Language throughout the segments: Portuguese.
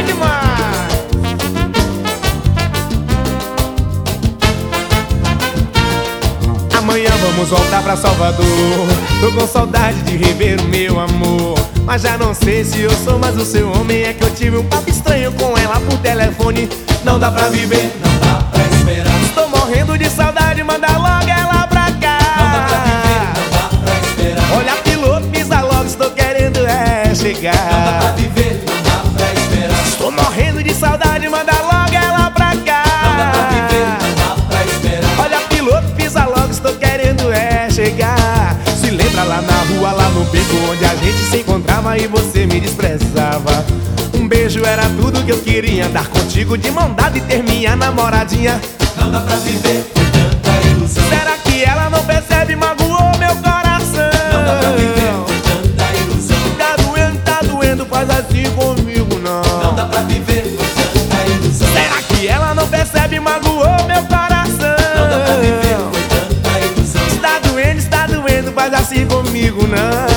demais. Amanhã vamos voltar pra Salvador. Tô com saudade de rever o meu amor, mas já não sei se eu sou mais o seu homem. É que eu tive um papo estranho com ela por telefone. Não dá pra viver, não dá pra esperar. Estou morrendo de saudade, manda logo ela pra cá. Não dá pra viver, não dá pra esperar. Olha piloto, pisa logo, estou querendo chegar. Não dá pra viver, não dá pra esperar. Estou morrendo de saudade, manda logo ela pra cá. Não dá pra viver, não dá pra esperar. Olha piloto, pisa logo, estou querendo chegar. Se lembra lá na rua, lá no beco, onde a gente se encontrava e você me desprezava. Um beijo era tudo que eu queria, andar contigo de mão dada e ter minha namoradinha. Não dá pra viver com tanta ilusão. Será que ela não percebe, magoou meu coração? Não dá pra viver com tanta ilusão. Tá doendo, faz assim comigo não. Não dá pra viver com tanta ilusão. Será que ela não percebe, magoou meu coração? Não dá pra viver com tanta ilusão. Está doendo, faz assim comigo não.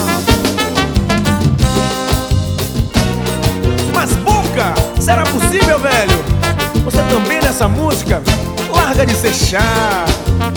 Mas Boca, será possível, velho? Você também nessa música? Larga de ser chato.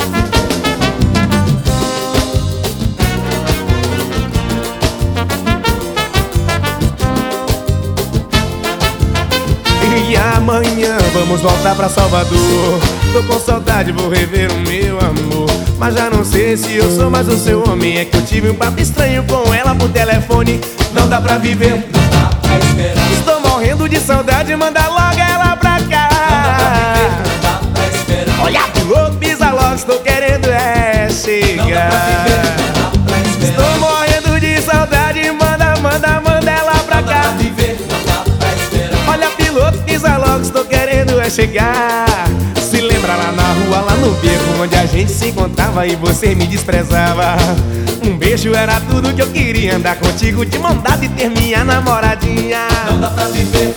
E amanhã vamos voltar pra Salvador. Tô com saudade, vou rever o meu amor, mas já não sei se eu sou mais o seu homem. É que eu tive um papo estranho com ela por telefone. Não dá pra viver, não dá pra esperar. Estou morrendo de saudade, manda logo ela pra cá. Não dá pra viver, não dá pra esperar. Olha piloto, pisa logo, estou querendo chegar. Não dá pra viver, não dá pra esperar. Estou morrendo de saudade, manda ela pra Não dá cá. pra viver, não dá pra esperar. Olha piloto, pisa logo, estou querendo chegar. Se lembra lá na rua, lá no beco, onde a gente se encontrava e você me desprezava. Um beijo era tudo que eu queria, andar contigo de mão dada e ter minha namoradinha. Não dá pra viver